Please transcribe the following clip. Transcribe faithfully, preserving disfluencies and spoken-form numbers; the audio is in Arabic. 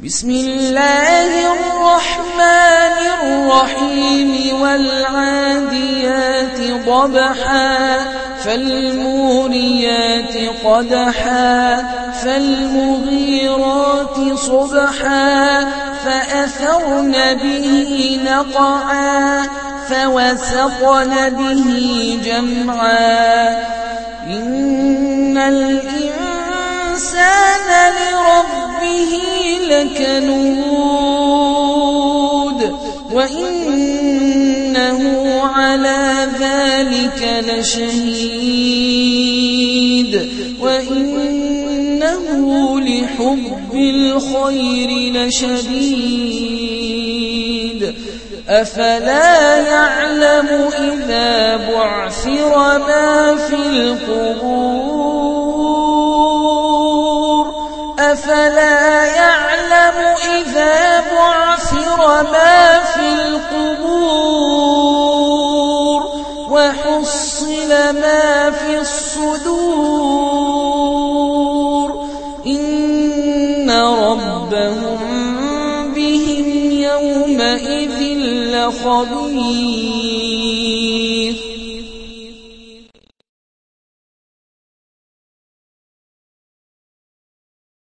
بسم الله الرحمن الرحيم والعاديات ضبحا فالموريات قدحا فالمغيرات صبحا فأثرن به نقعا فوسطن به جمعا إن الإنسان لربه لكنود وإنه على ذلك لشهيد وإنه لحب الخير لشديد أفلا يعلم إذا بعثر ما في القبور أفلا يعلم إذا بعثر ما في القبور وحصل ما في الصدور إن ربهم بهم يومئذ لخبير.